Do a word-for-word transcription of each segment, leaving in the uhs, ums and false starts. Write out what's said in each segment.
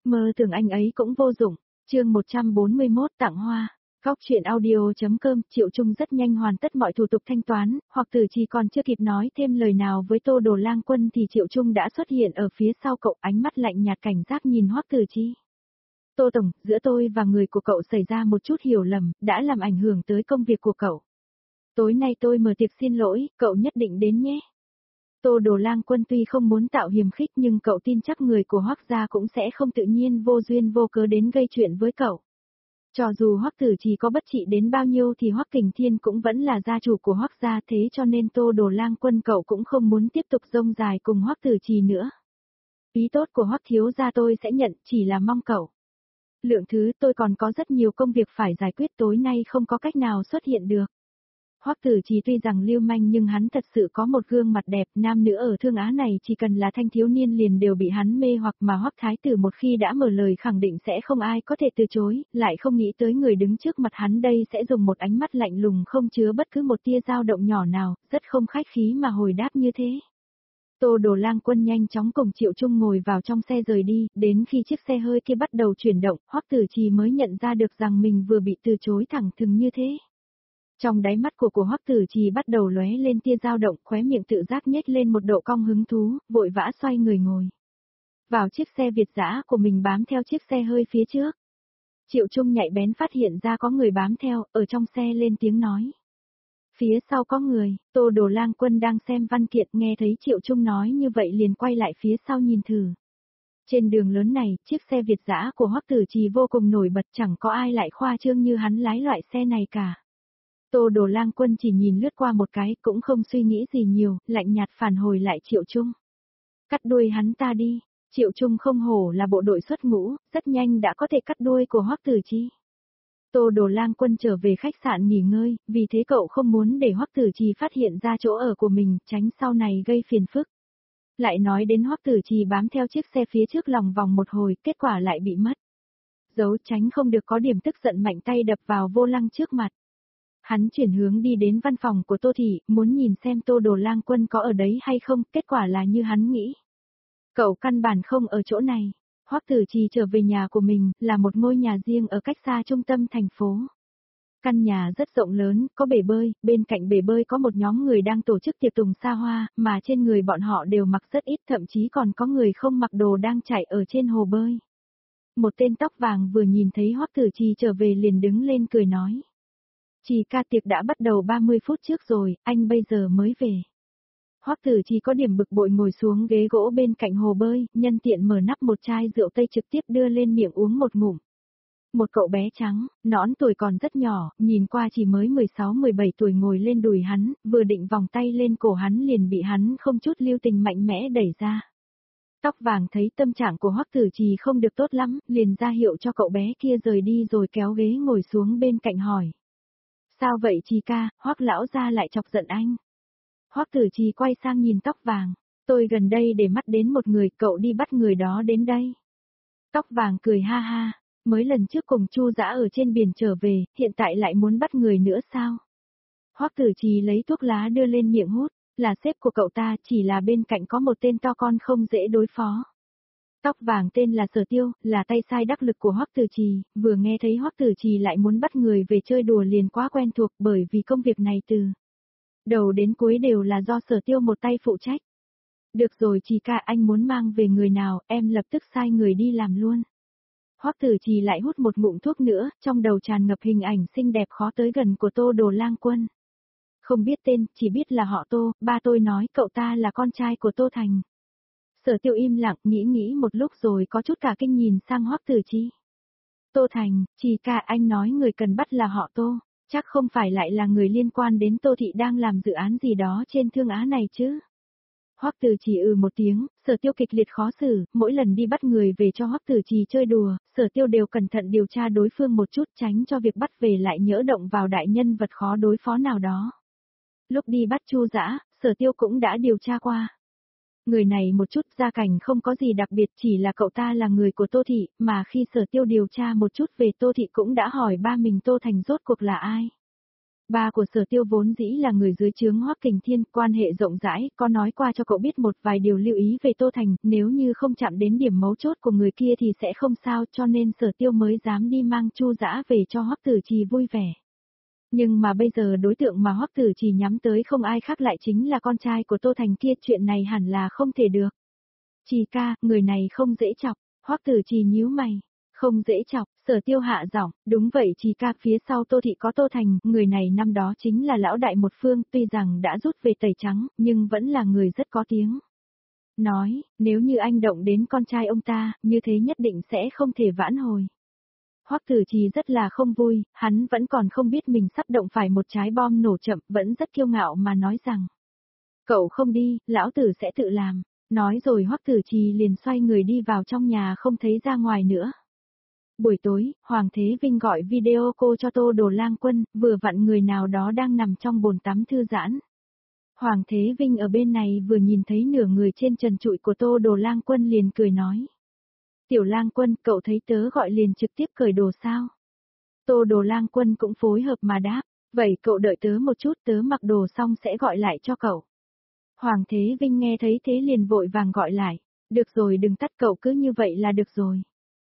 Mơ tưởng anh ấy cũng vô dụng. Chương một trăm bốn mươi mốt tặng hoa. Góc truyện audio.com. Triệu Trung rất nhanh hoàn tất mọi thủ tục thanh toán, hoặc Tử Trì còn chưa kịp nói thêm lời nào với Tô Đồ Lang Quân thì Triệu Trung đã xuất hiện ở phía sau cậu, ánh mắt lạnh nhạt cảnh giác nhìn Hoắc Tử Chi. Tô Tổng, giữa tôi và người của cậu xảy ra một chút hiểu lầm, đã làm ảnh hưởng tới công việc của cậu. Tối nay tôi mở tiệc xin lỗi, cậu nhất định đến nhé. Tô Đồ Lang Quân tuy không muốn tạo hiềm khích nhưng cậu tin chắc người của Hoắc gia cũng sẽ không tự nhiên vô duyên vô cớ đến gây chuyện với cậu. Cho dù Hoắc Tử Trì có bất trị đến bao nhiêu thì Hoắc Kình Thiên cũng vẫn là gia chủ của Hoắc gia, thế cho nên Tô Đồ Lang Quân cậu cũng không muốn tiếp tục rông dài cùng Hoắc Tử Trì nữa. Ý tốt của Hoắc thiếu gia tôi sẽ nhận, chỉ là mong cậu. Lượng thứ, tôi còn có rất nhiều công việc phải giải quyết, tối nay không có cách nào xuất hiện được. Hoắc Tử Trì tuy rằng lưu manh nhưng hắn thật sự có một gương mặt đẹp, nam nữ ở Thương Á này chỉ cần là thanh thiếu niên liền đều bị hắn mê hoặc, mà Hoắc Thái tử một khi đã mở lời khẳng định sẽ không ai có thể từ chối, lại không nghĩ tới người đứng trước mặt hắn đây sẽ dùng một ánh mắt lạnh lùng không chứa bất cứ một tia dao động nhỏ nào, rất không khách khí mà hồi đáp như thế. Tô Đồ Lang Quân nhanh chóng cùng Triệu Trung ngồi vào trong xe rời đi, đến khi chiếc xe hơi kia bắt đầu chuyển động, Hoắc Tử Trì mới nhận ra được rằng mình vừa bị từ chối thẳng thừng như thế. Trong đáy mắt của của Hoắc Tử Trì bắt đầu lóe lên tia dao động, khóe miệng tự giác nhếch lên một độ cong hứng thú, vội vã xoay người ngồi vào chiếc xe Việt dã của mình bám theo chiếc xe hơi phía trước. Triệu Trung nhạy bén phát hiện ra có người bám theo, ở trong xe lên tiếng nói. Phía sau có người. Tô Đồ Lang Quân đang xem văn kiện nghe thấy Triệu Trung nói như vậy liền quay lại phía sau nhìn thử. Trên đường lớn này, chiếc xe Việt dã của Hoắc Tử Trì vô cùng nổi bật, chẳng có ai lại khoa trương như hắn lái loại xe này cả. Tô Đồ Lang Quân chỉ nhìn lướt qua một cái, cũng không suy nghĩ gì nhiều, lạnh nhạt phản hồi lại Triệu Trung. Cắt đuôi hắn ta đi. Triệu Trung không hổ là bộ đội xuất ngũ, rất nhanh đã có thể cắt đuôi của Hoắc Tử Chi. Tô Đồ Lang Quân trở về khách sạn nghỉ ngơi, vì thế cậu không muốn để Hoắc Tử Chi phát hiện ra chỗ ở của mình, tránh sau này gây phiền phức. Lại nói đến Hoắc Tử Chi bám theo chiếc xe phía trước lòng vòng một hồi, kết quả lại bị mất. Giấu tránh không được có điểm tức giận mạnh tay đập vào vô lăng trước mặt. Hắn chuyển hướng đi đến văn phòng của Tô Thị, muốn nhìn xem Tô Đồ Lang Quân có ở đấy hay không, kết quả là như hắn nghĩ. Cậu căn bản không ở chỗ này. Hoắc Tử Trì trở về nhà của mình, là một ngôi nhà riêng ở cách xa trung tâm thành phố. Căn nhà rất rộng lớn, có bể bơi, bên cạnh bể bơi có một nhóm người đang tổ chức tiệc tùng xa hoa, mà trên người bọn họ đều mặc rất ít, thậm chí còn có người không mặc đồ đang chạy ở trên hồ bơi. Một tên tóc vàng vừa nhìn thấy Hoắc Tử Trì trở về liền đứng lên cười nói. Trì ca, tiệc đã bắt đầu ba mươi phút trước rồi, anh bây giờ mới về. Hoắc Tử Trì có điểm bực bội ngồi xuống ghế gỗ bên cạnh hồ bơi, nhân tiện mở nắp một chai rượu tây trực tiếp đưa lên miệng uống một ngụm. Một cậu bé trắng, nõn tuổi còn rất nhỏ, nhìn qua chỉ mới mười sáu mười bảy tuổi ngồi lên đùi hắn, vừa định vòng tay lên cổ hắn liền bị hắn không chút lưu tình mạnh mẽ đẩy ra. Tóc vàng thấy tâm trạng của Hoắc Tử Trì không được tốt lắm, liền ra hiệu cho cậu bé kia rời đi rồi kéo ghế ngồi xuống bên cạnh hỏi. Sao vậy Trì ca, Hoắc lão gia lại chọc giận anh? Hoắc Tử Trì quay sang nhìn tóc vàng, tôi gần đây để mắt đến một người, cậu đi bắt người đó đến đây. Tóc vàng cười ha ha, mới lần trước cùng Chu Dã ở trên biển trở về, hiện tại lại muốn bắt người nữa sao? Hoắc Tử Trì lấy thuốc lá đưa lên miệng hút, là sếp của cậu ta, chỉ là bên cạnh có một tên to con không dễ đối phó. Tóc vàng tên là Sở Tiêu, là tay sai đắc lực của Hoắc Tử Trì, vừa nghe thấy Hoắc Tử Trì lại muốn bắt người về chơi đùa liền quá quen thuộc, bởi vì công việc này từ đầu đến cuối đều là do Sở Tiêu một tay phụ trách. Được rồi Trì ca, anh muốn mang về người nào, em lập tức sai người đi làm luôn. Hoắc Tử Trì lại hút một ngụm thuốc nữa, trong đầu tràn ngập hình ảnh xinh đẹp khó tới gần của Tô Đồ Lang Quân. Không biết tên, chỉ biết là họ Tô, ba tôi nói cậu ta là con trai của Tô Thành. Sở Tiêu im lặng, nghĩ nghĩ một lúc rồi có chút cả kinh nhìn sang Hoắc Tử Chi. Tô Thành, Trì ca, anh nói người cần bắt là họ Tô, chắc không phải lại là người liên quan đến Tô Thị đang làm dự án gì đó trên Thương Á này chứ. Hoắc Tử Trì ừ một tiếng, Sở Tiêu kịch liệt khó xử, mỗi lần đi bắt người về cho Hoắc Tử Trì chơi đùa, Sở Tiêu đều cẩn thận điều tra đối phương một chút tránh cho việc bắt về lại nhỡ động vào đại nhân vật khó đối phó nào đó. Lúc đi bắt Chu Dã, Sở Tiêu cũng đã điều tra qua. Người này một chút gia cảnh không có gì đặc biệt, chỉ là cậu ta là người của Tô Thị, mà khi Sở Tiêu điều tra một chút về Tô Thị cũng đã hỏi ba mình Tô Thành rốt cuộc là ai. Ba của Sở Tiêu vốn dĩ là người dưới trướng Hoắc Kình Thiên, quan hệ rộng rãi, có nói qua cho cậu biết một vài điều lưu ý về Tô Thành, nếu như không chạm đến điểm mấu chốt của người kia thì sẽ không sao, cho nên Sở Tiêu mới dám đi mang Chu Dã về cho Hoắc Tử Trì vui vẻ. Nhưng mà bây giờ đối tượng mà Hoắc Tử Trì nhắm tới không ai khác lại chính là con trai của Tô Thành kia, chuyện này hẳn là không thể được. Trì ca, người này không dễ chọc, Hoắc Tử Trì nhíu mày. Không dễ chọc, Sở Tiêu hạ giọng, đúng vậy Trì ca, phía sau Tô Thị có Tô Thành, người này năm đó chính là lão đại một phương, tuy rằng đã rút về tẩy trắng, nhưng vẫn là người rất có tiếng. Nói, nếu như anh động đến con trai ông ta, như thế nhất định sẽ không thể vãn hồi. Hoắc Tử Trì rất là không vui, hắn vẫn còn không biết mình sắp động phải một trái bom nổ chậm, vẫn rất kiêu ngạo mà nói rằng. Cậu không đi, lão tử sẽ tự làm. Nói rồi Hoắc Tử Trì liền xoay người đi vào trong nhà không thấy ra ngoài nữa. Buổi tối, Hoàng Thế Vinh gọi video cô cho Tô Đồ Lang Quân, vừa vặn người nào đó đang nằm trong bồn tắm thư giãn. Hoàng Thế Vinh ở bên này vừa nhìn thấy nửa người trên trần trụi của Tô Đồ Lang Quân liền cười nói. Tiểu Lang Quân, cậu thấy tớ gọi liền trực tiếp cởi đồ sao? Tô Đồ Lang Quân cũng phối hợp mà đáp, vậy cậu đợi tớ một chút, tớ mặc đồ xong sẽ gọi lại cho cậu. Hoàng Thế Vinh nghe thấy thế liền vội vàng gọi lại, được rồi đừng tắt, cậu cứ như vậy là được rồi.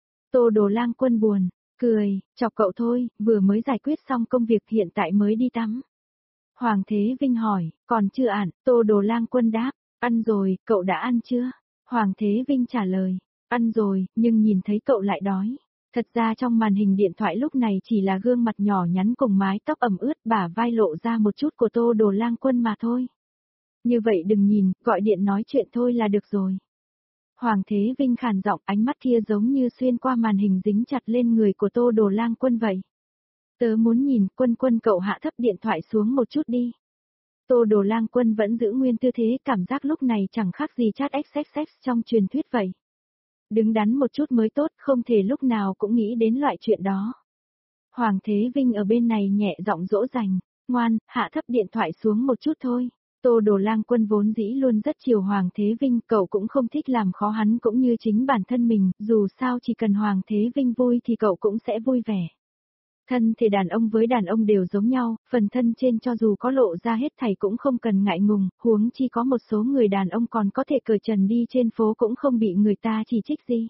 Tô Đồ Lang Quân buồn, cười, chọc cậu thôi, vừa mới giải quyết xong công việc hiện tại mới đi tắm. Hoàng Thế Vinh hỏi, còn chưa ăn, Tô Đồ Lang Quân đáp, ăn rồi, cậu đã ăn chưa? Hoàng Thế Vinh trả lời, ăn rồi, nhưng nhìn thấy cậu lại đói. Thật ra trong màn hình điện thoại lúc này chỉ là gương mặt nhỏ nhắn cùng mái tóc ẩm ướt, bả vai lộ ra một chút của Tô Đồ Lang Quân mà thôi. Như vậy đừng nhìn, gọi điện nói chuyện thôi là được rồi. Hoàng Thế Vinh khàn giọng, ánh mắt kia giống như xuyên qua màn hình dính chặt lên người của Tô Đồ Lang Quân vậy. Tớ muốn nhìn, Quân Quân cậu hạ thấp điện thoại xuống một chút đi. Tô Đồ Lang Quân vẫn giữ nguyên tư thế, cảm giác lúc này chẳng khác gì chat ích ích ích trong truyền thuyết vậy. Đứng đắn một chút mới tốt, không thể lúc nào cũng nghĩ đến loại chuyện đó. Hoàng Thế Vinh ở bên này nhẹ giọng dỗ dành, ngoan, hạ thấp điện thoại xuống một chút thôi. Tô Đồ Lang Quân vốn dĩ luôn rất chiều Hoàng Thế Vinh, cậu cũng không thích làm khó hắn cũng như chính bản thân mình, dù sao chỉ cần Hoàng Thế Vinh vui thì cậu cũng sẽ vui vẻ. Thân thể đàn ông với đàn ông đều giống nhau, phần thân trên cho dù có lộ ra hết thảy cũng không cần ngại ngùng, huống chi có một số người đàn ông còn có thể cởi trần đi trên phố cũng không bị người ta chỉ trích gì.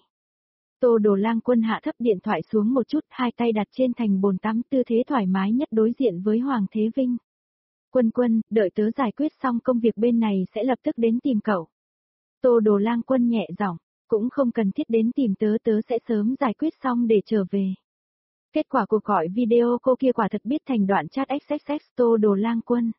Tô Đồ Lang Quân hạ thấp điện thoại xuống một chút, hai tay đặt trên thành bồn tắm, tư thế thoải mái nhất đối diện với Hoàng Thế Vinh. Quân Quân, đợi tớ giải quyết xong công việc bên này sẽ lập tức đến tìm cậu. Tô Đồ Lang Quân nhẹ giọng, cũng không cần thiết đến tìm tớ, tớ sẽ sớm giải quyết xong để trở về. Kết quả cuộc gọi video cô kia quả thật biết thành đoạn chat ích ích ích Tô Đồ Lang Quân.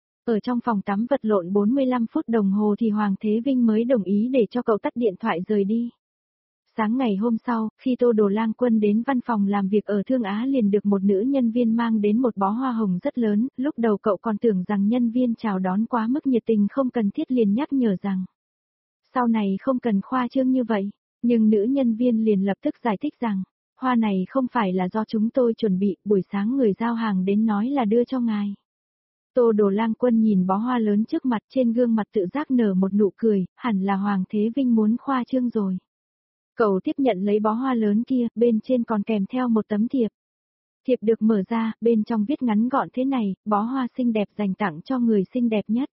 Ở trong phòng tắm vật lộn bốn mươi lăm phút đồng hồ thì Hoàng Thế Vinh mới đồng ý để cho cậu tắt điện thoại rời đi. Sáng ngày hôm sau, khi Tô Đồ Lang Quân đến văn phòng làm việc ở Thương Á liền được một nữ nhân viên mang đến một bó hoa hồng rất lớn, lúc đầu cậu còn tưởng rằng nhân viên chào đón quá mức nhiệt tình không cần thiết liền nhắc nhở rằng. Sau này không cần khoa trương như vậy, nhưng nữ nhân viên liền lập tức giải thích rằng, hoa này không phải là do chúng tôi chuẩn bị, buổi sáng người giao hàng đến nói là đưa cho ngài. Tô Đồ Lang Quân nhìn bó hoa lớn trước mặt, trên gương mặt tự giác nở một nụ cười, hẳn là Hoàng Thế Vinh muốn khoa trương rồi. Cậu tiếp nhận lấy bó hoa lớn kia, bên trên còn kèm theo một tấm thiệp. Thiệp được mở ra, bên trong viết ngắn gọn thế này, bó hoa xinh đẹp dành tặng cho người xinh đẹp nhất.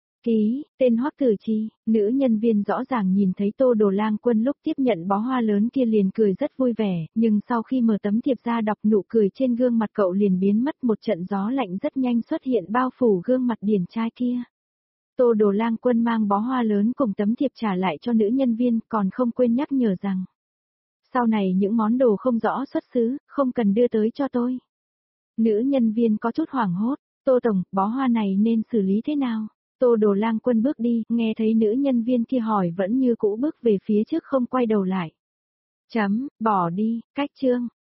Ký, tên Hoắc Tử Trì. Nữ nhân viên rõ ràng nhìn thấy Tô Đồ Lang Quân lúc tiếp nhận bó hoa lớn kia liền cười rất vui vẻ, nhưng sau khi mở tấm thiệp ra đọc nụ cười trên gương mặt cậu liền biến mất, một trận gió lạnh rất nhanh xuất hiện bao phủ gương mặt điển trai kia. Tô Đồ Lang Quân mang bó hoa lớn cùng tấm thiệp trả lại cho nữ nhân viên, còn không quên nhắc nhở rằng. Sau này những món đồ không rõ xuất xứ, không cần đưa tới cho tôi. Nữ nhân viên có chút hoảng hốt, Tô Tổng, bó hoa này nên xử lý thế nào? Tô Đồ Lang Quân bước đi, nghe thấy nữ nhân viên kia hỏi vẫn như cũ bước về phía trước không quay đầu lại. Chấm, bỏ đi, cách chương.